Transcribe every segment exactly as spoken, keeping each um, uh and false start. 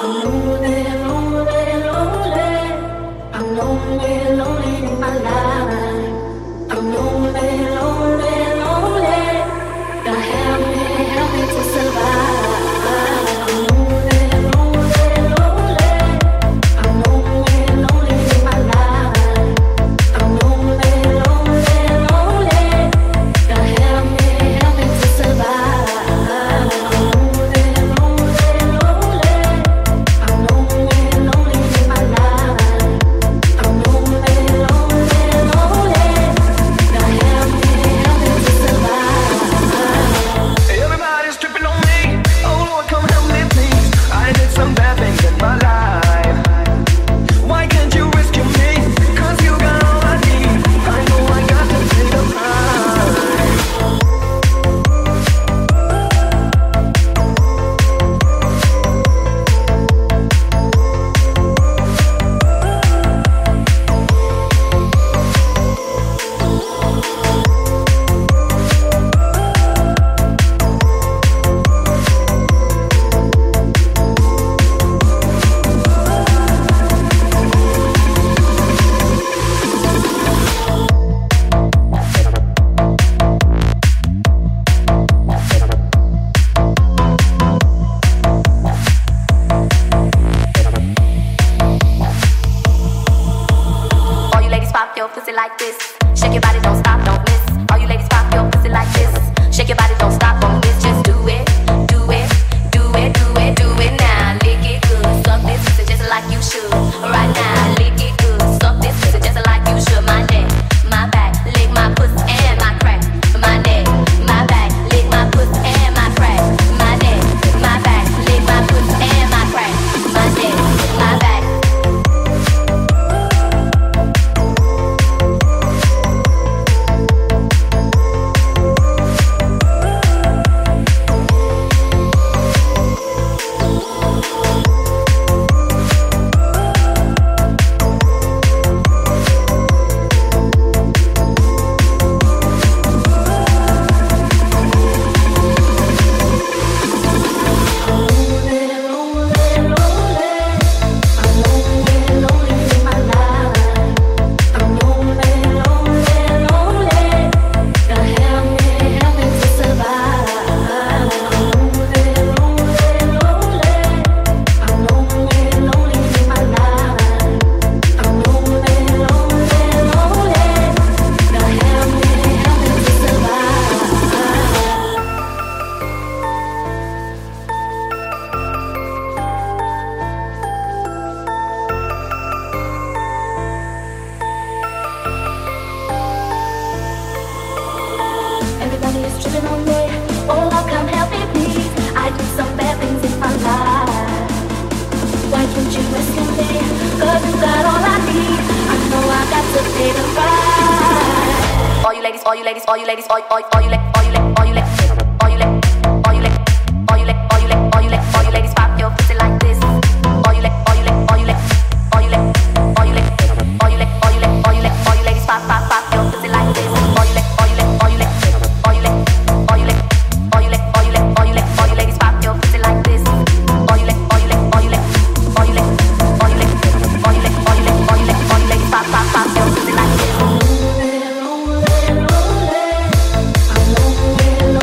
Like this.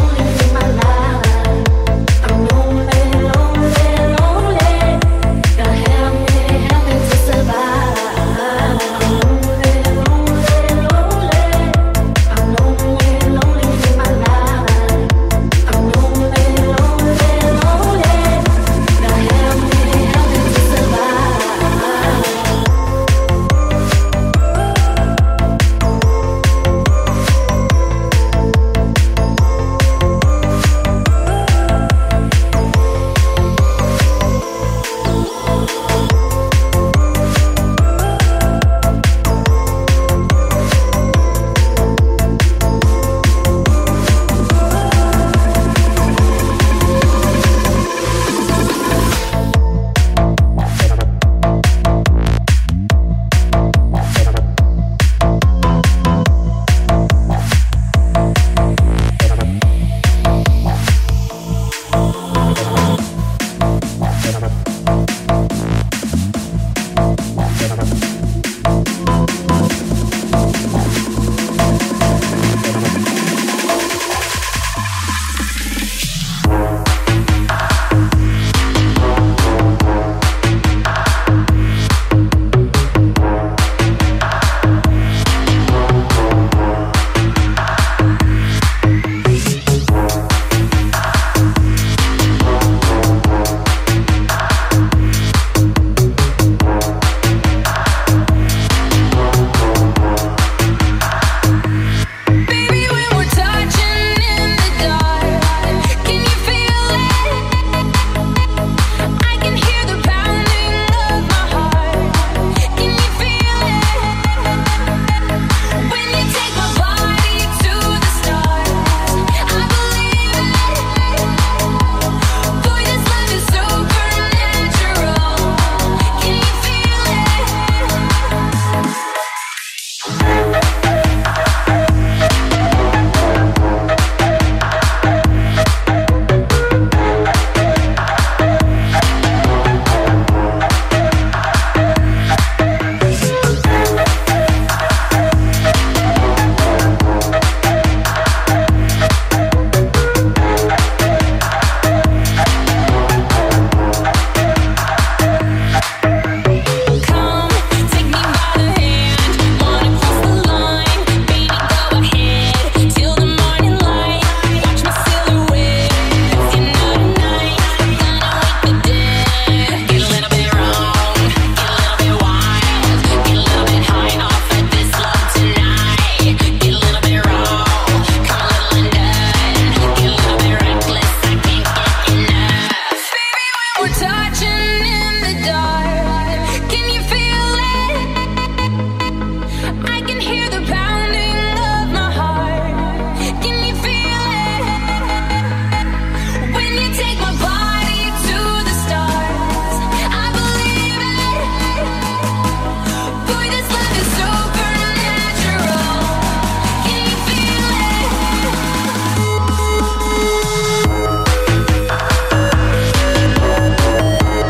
We'll be right back.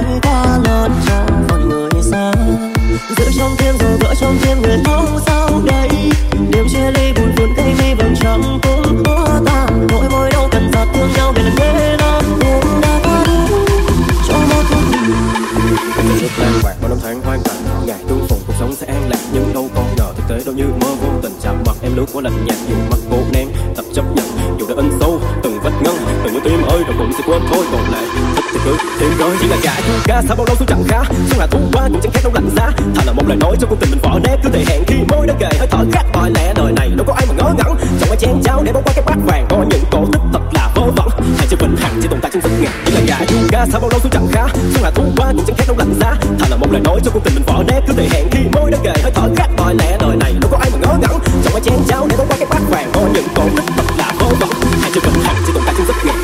nói quá lớn cho phận người xa. Giữ trong tim rồi vỡ trong tim người lâu sao đây. Đêm chia ly buồn phiền cây mi vầng trăng cũng hóa tan. Mỗi môi đâu cần giọt thương nhau về lần ghế lắm cũng đã cho một phút. Từng lúc lan bạc bao năm tháng hoang tàn, ngày tương phùng cuộc sống sẽ an lạc, nhưng đâu còn ngờ thực tế đâu như mơ vô tình. Chạm mặt em lướt qua lạnh nhạt, dù mắt cố nén tập chấp nhận, dù đã in sâu từng vết ngân từng những tim ơi rồi cũng sẽ quên thôi. Còn lại thích thì cứ thêm rồi, chỉ là gãi thu ca sao bao lâu xuống chẳng khá, xuân là thu qua cũng chẳng khác đâu lạnh giá. Thà là một lời nói cho cuộc tình mình vỡ nét, cứ thể hẹn khi môi đã kề hơi thở khác mọi lẽ. Đời này đâu có ai mà ngớ ngẩn trong cái chén cháo để bỏ qua cái bát vàng, có những cổ tích thật là vớ vẩn. Hai chữ vĩnh hằng chỉ tồn tại trong giấc ngàn, chỉ là gãi thu ca sao bao lâu xuống chẳng khá, xuân là thu qua cũng chẳng khác đâu lạnh giá. Thà là một lời nói cho cuộc tình mình vỡ nét, cứ thể hẹn khi môi đã kề hơi thở khác mọi lẽ. Đời này đâu có ai mà ngớ ngẩn trong cái chén cháo để bỏ qua cái bát vàng, có những cổ tích thật là vớ vẩn. Hai chữ vĩnh hằng chỉ tồn tại trong giấc ngàn.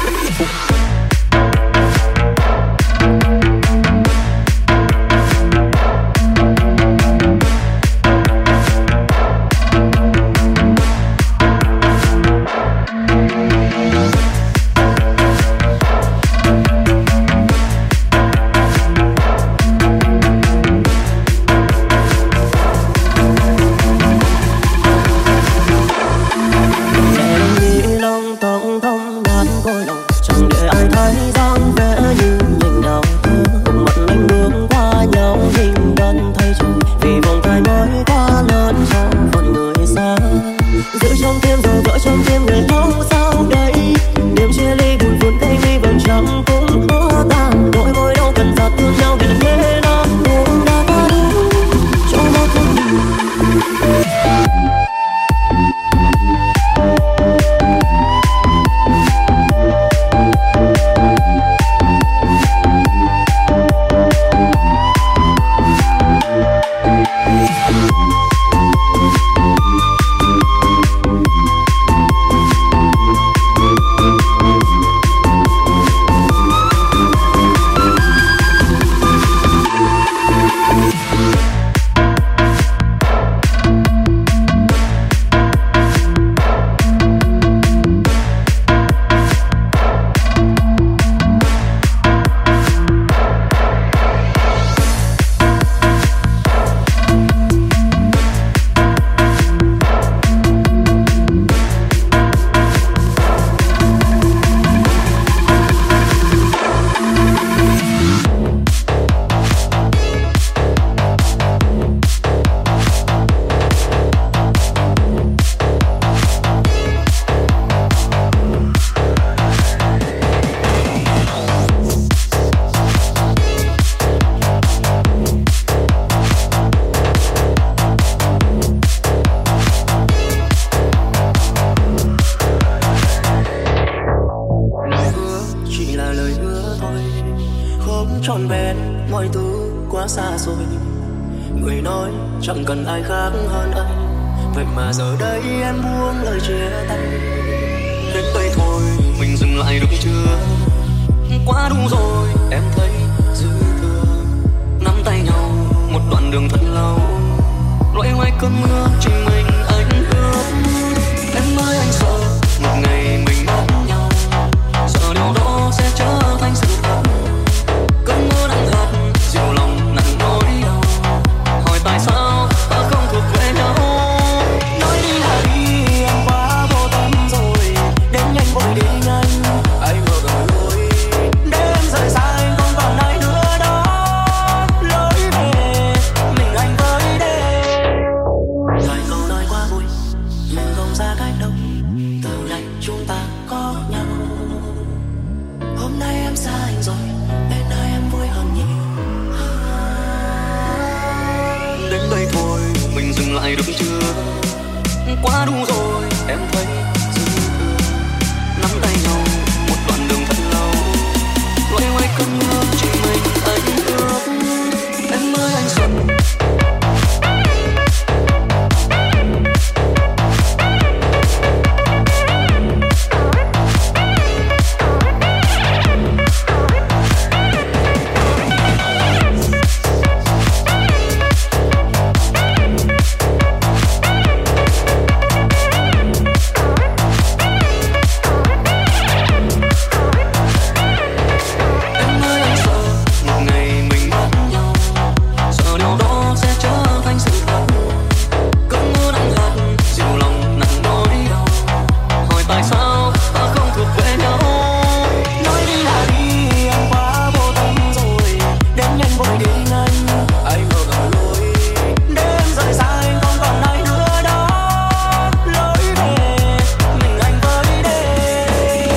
vội đi nhanh, anh ngờ ngờ lối đêm rời xa anh không còn ai nữa đó, lối về mình anh với đêm.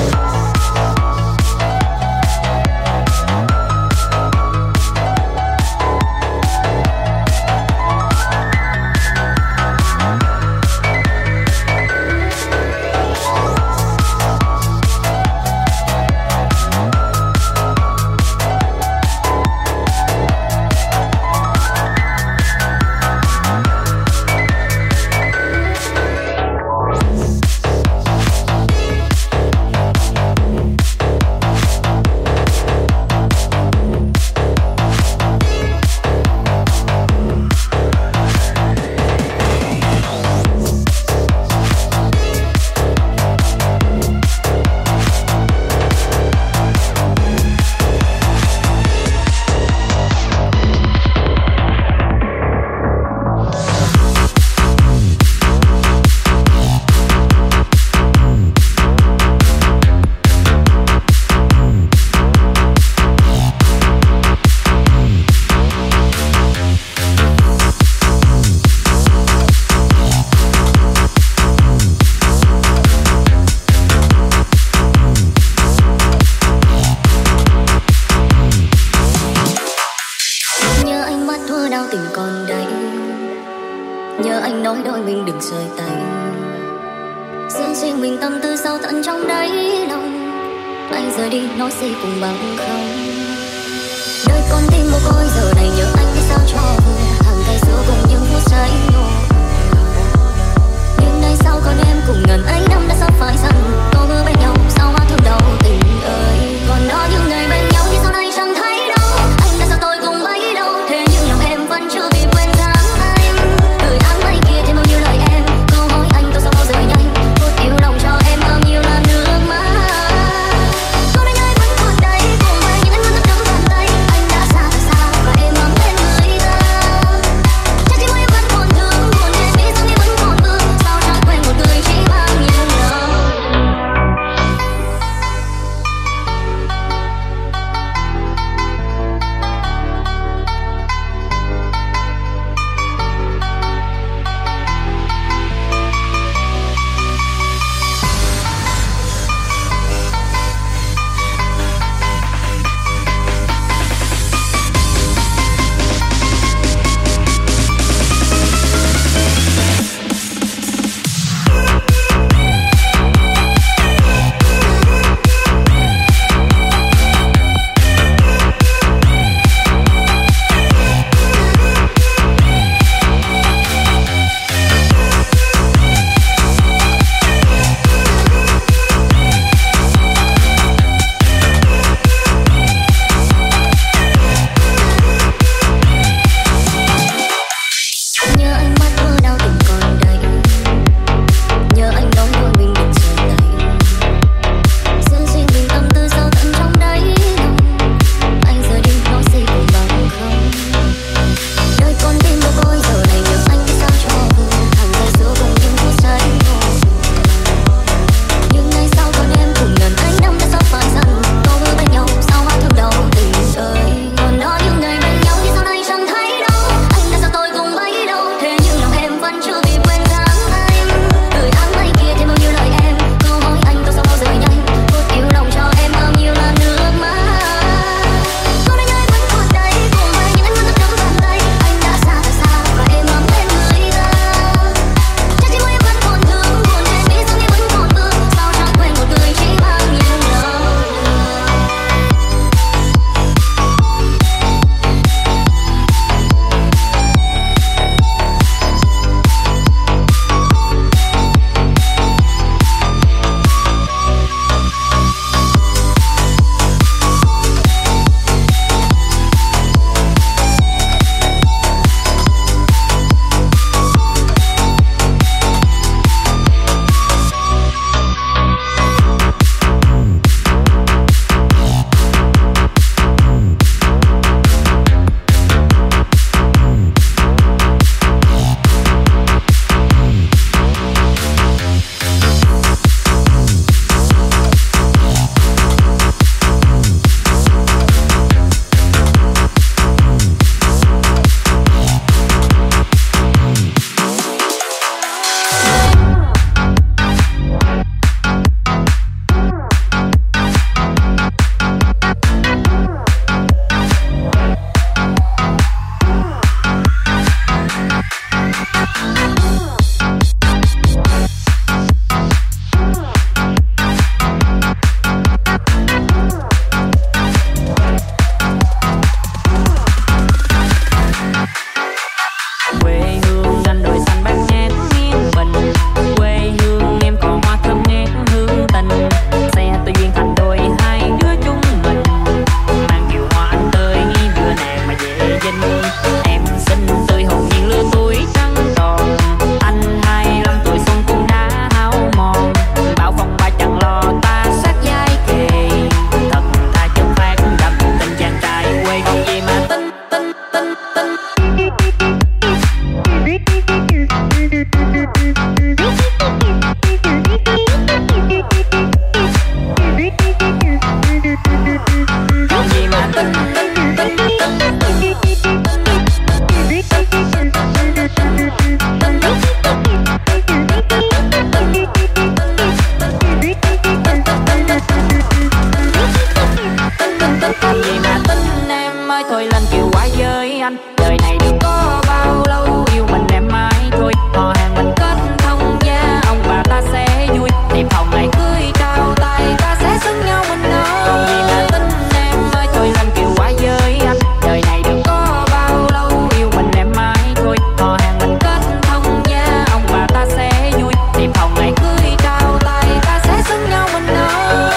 Nhớ anh nói đôi mình đừng rời tay, riêng riêng mình tâm tư sâu tận trong đáy lòng. Anh rời đi nói gì cùng bằng không. Đời con tim mồ côi giờ này nhớ anh biết sao cho vừa. Hàng ngày xưa cùng những phút giây nhộn, nhưng nay sao còn em cùng ngần ấy năm đã sắp phải dần. Câu hứa bên nhau sao hoa thương đau tình ơi. Còn đó những ngày bên nhau nhưng sau này chẳng thấy đâu. Anh đã sao tôi cùng bấy đâu, thế nhưng lòng em vẫn chưa kịp quên dáng anh. Gửi áng mây kia thêm bao nhiêu lời em, câu hỏi anh tôi sao bao giờ nhanh. Tôi yêu lòng cho em bao nhiêu là nước mắt. Có đến ai vẫn còn đây cùng với những ánh mắt nắm bàn tay. Anh đã xa thật xa và em ấm lên người ta. Chắc chỉ mỗi em vẫn còn thương buồn nên biết rằng em vẫn còn vương. Sao chẳng quên một người chỉ bao nhiêu lâu. với anh. Đời này đừng có bao lâu, yêu mình em mãi thôi. Họ hàng mình kết thông gia, ông bà ta sẽ vui. Tìm phòng ngày cưới trao tay, ta sẽ xứng nhau mình ơi. Còn gì là tính em ơi, tôi làm kiều quá với anh. Đời này đừng có bao lâu, yêu mình em mãi thôi. Họ hàng mình kết thông gia, ông bà ta sẽ vui. Tìm phòng ngày cưới trao tay, ta sẽ xứng nhau mình ơi.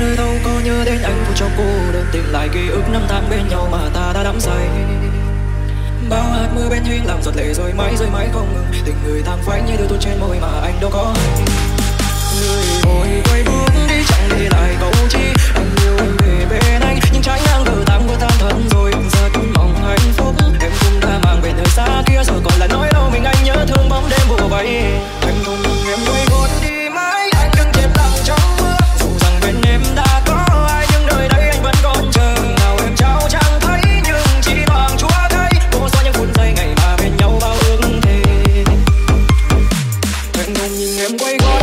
nơi đâu có nhớ đến anh vui cho cô đơn, tìm lại ký ức năm tháng bên nhau mà ta đã đắm say. Bao hạt mưa bên hiên làm giọt lệ rơi mãi rơi mãi không ngừng, tình người than phai như đưa tôi trên môi mà anh đâu có hay. Người vội quay bước đi chẳng để lại câu chi, anh yêu em về bên anh nhưng trái ngang cờ tăng vừa tan thân rồi. Giờ tôi mong hạnh phúc em cũng đã mang về nơi xa kia rồi, còn là nói đâu mình anh nhớ thương bóng đêm bùa vây. Anh không nhìn em quay gót đi mãi, anh đừng chết lặng trong mưa, dù rằng bên em đã có ai nhưng đời đây anh vẫn còn chờ. Nào em trao chẳng thấy nhưng chỉ bằng chúa thấy, cô xóa những phút giây ngày mà bên nhau bao ước thề. Anh không nhìn em quay gót.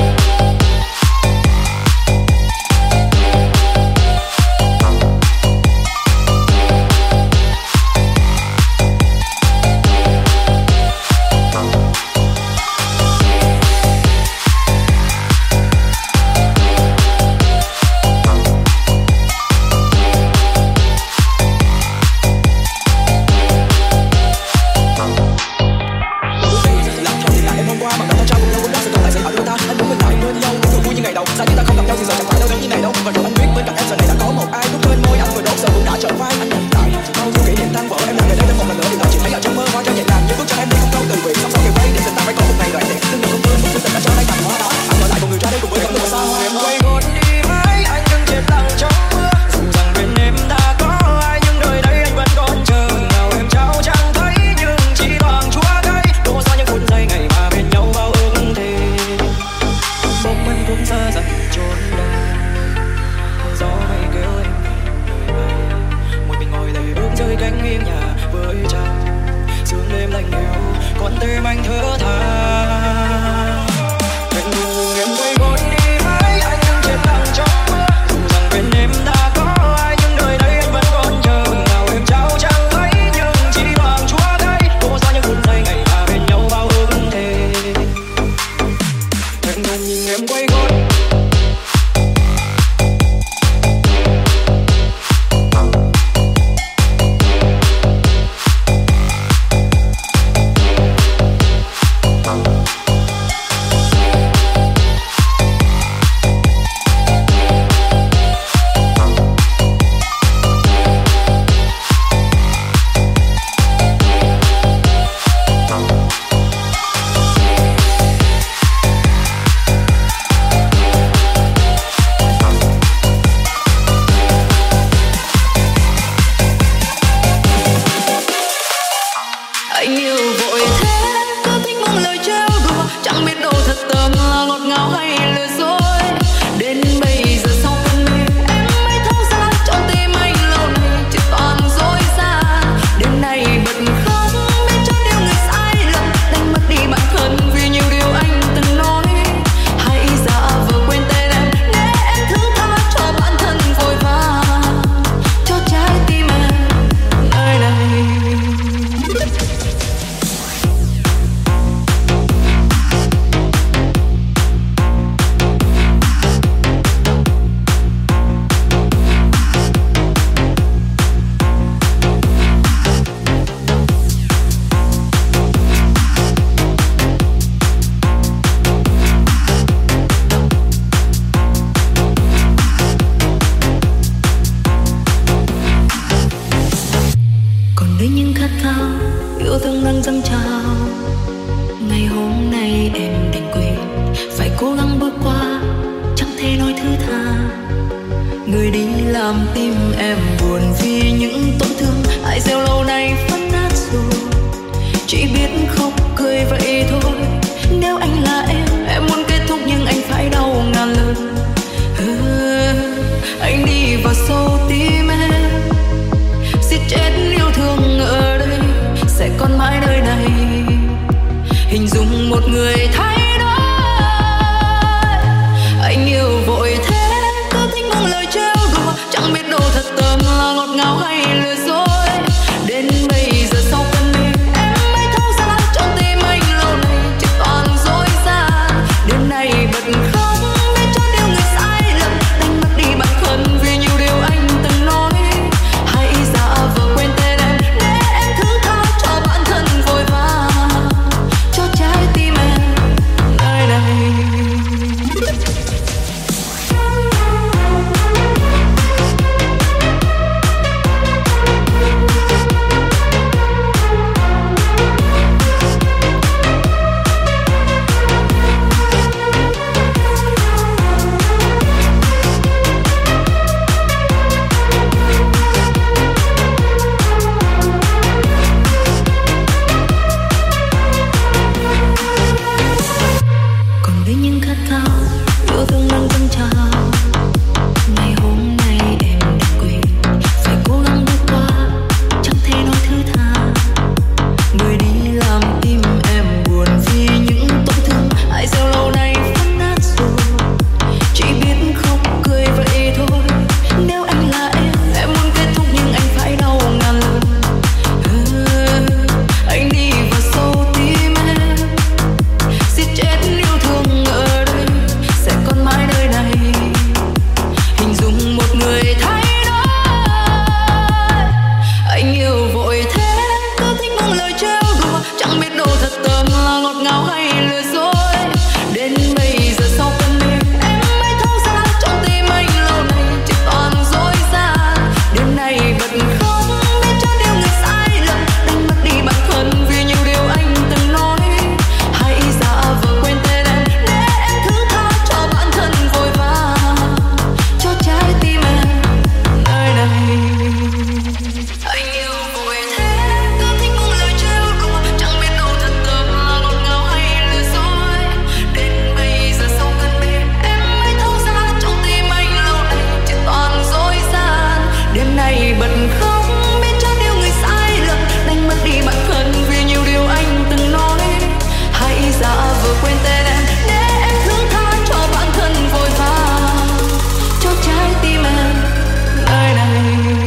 cao, yêu thương đang dâng trào. Ngày hôm nay em đã quên, phải cố gắng vượt qua, chẳng thể nói thứ tha. Người đi làm tim em buồn vì những tổn thương ai gieo lâu nay vẫn nát rồi. Chỉ biết khóc cười vậy thôi. Nếu anh là em, em muốn kết thúc nhưng anh phải đau ngàn lần. Ừ, anh đi vào sâu tim em, giết chết yêu thương ở đây sẽ còn mãi nơi này. Hình dung một người thay đổi, anh yêu vội thế, cứ thích buông lời trêu đùa, chẳng biết đâu thật tâm là ngọt ngào hay lừa dối. Đến bây giờ sau cơn mê em mới thấu ra trong tim anh lâu nay chỉ toàn dối gian. Đêm nay bật khóc biết cho điều người sai lầm, đánh mất đi bản thân vì nhiều điều anh từng nói. Hãy giả vờ quên tên em để em thứ tha cho bản thân vội vàng, cho trái tim em nơi này. Anh yêu vội thế, cứ thích buông lời trêu đùa, chẳng biết đâu thật tâm là ngọt ngào hay lừa dối. Đến bây giờ sau cơn mê em mới thấu ra trong tim anh lâu nay chỉ toàn dối gian. Đêm nay bật khóc biết cho điều người sai lầm, đánh mất đi bản thân vì nhiều điều anh từng nói. Hãy giả vờ quên tên em để em thứ tha cho bản thân vội vàng, cho trái tim em nơi này.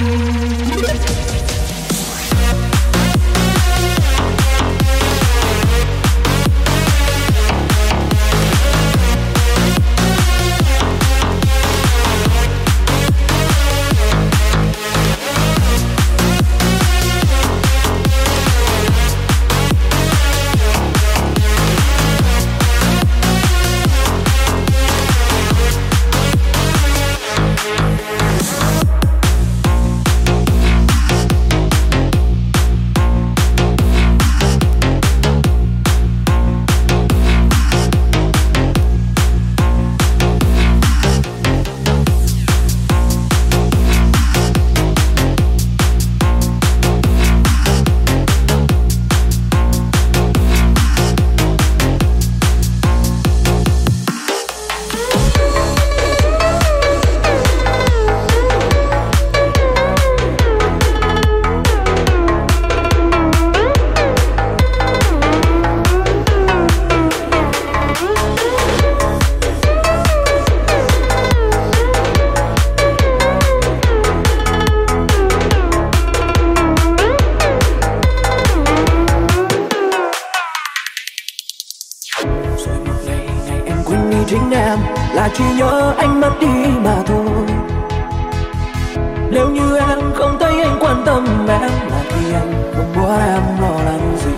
Rồi một ngày ngày em quên đi chính em, là chỉ nhớ anh mất đi mà thôi. Nếu như em không thấy anh quan tâm em, là khi anh không muốn em lo lắng gì.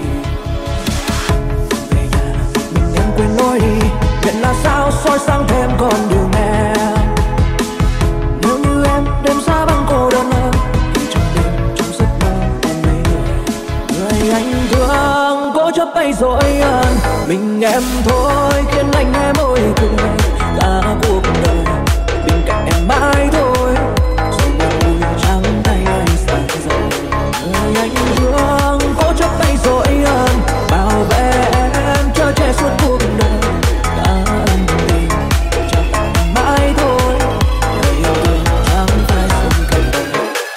Về nhà mình em quên lối đi, biết là sao soi sáng thêm con đường em. Nếu như em đêm xa vắng cô đơn hơn, thì trong đêm trong giấc mơ em thấy người người anh thương cố chấp bay dối hơn. Mình em thôi khiến anh em ôi cười, cả cuộc đời bên cạnh em mãi thôi. Rồi một buổi trắng tay anh xa rồi, người anh thương cố chấp bay dối hơn, bảo vệ em cho che suốt cuộc đời. Cả ân tình chẳng mãi thôi, lời yêu thương chẳng phải không cần đời.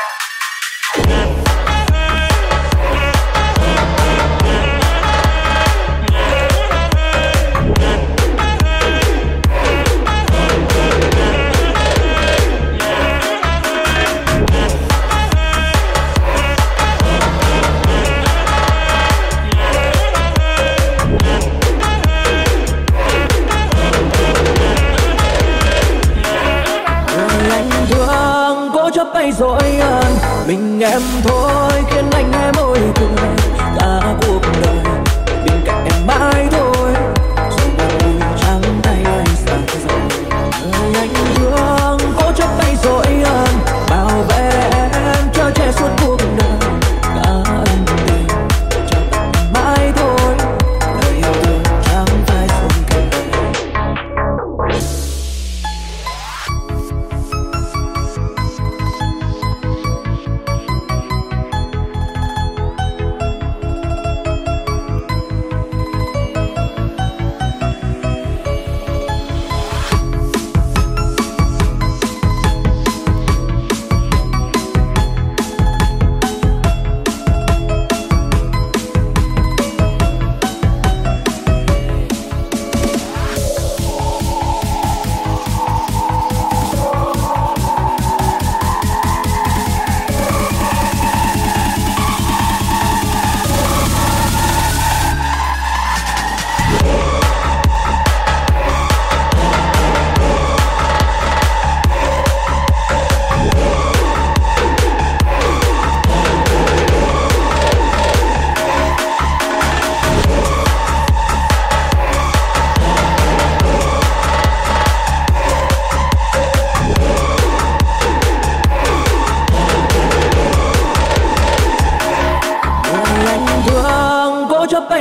Bay dối hơn, mình em thôi khiến anh em ôi cười, cả cuộc đời bên cạnh em mãi thôi. Rồi một buổi trắng tay anh xa rồi, người anh thương cố chấp bay dối hơn, bảo vệ em cho che suốt cuộc đời. Cả ân tình chẳng mãi thôi, lời yêu thương chẳng phải không cần đời.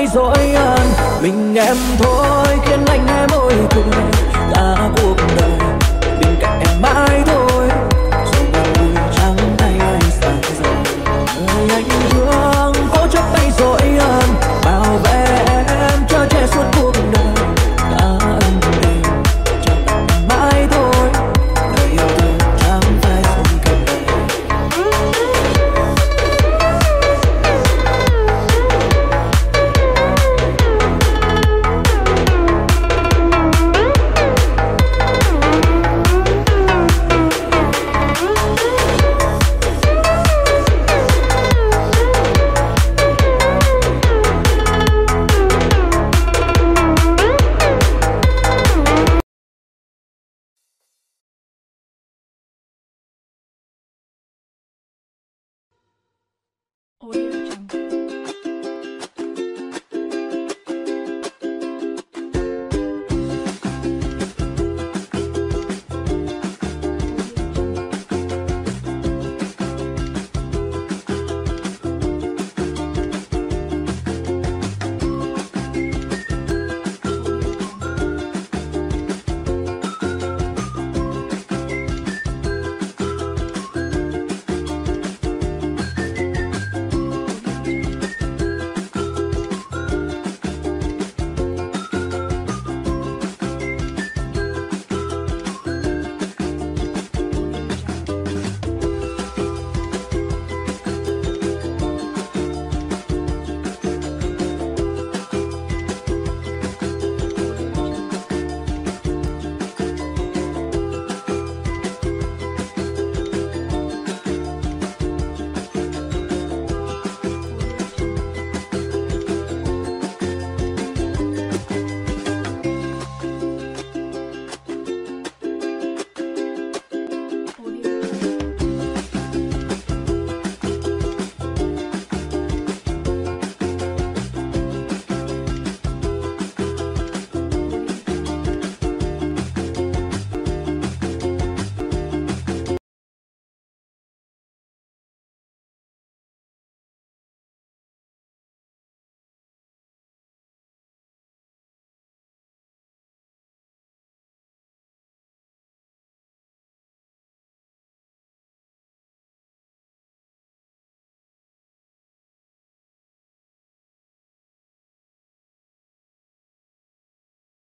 tay dối anh. Mình em thôi khiến anh em ôi cười, cả cuộc đời bên cạnh em mãi thôi. Rồi ngày vui trắng tay anh xa rồi, người anh thương cố chấp tay dối anh, bảo vệ em cho che suốt cuộc đời. Cả anh đều cho em mãi thôi, lời yêu thương chẳng phải dùng cả đời. Ôi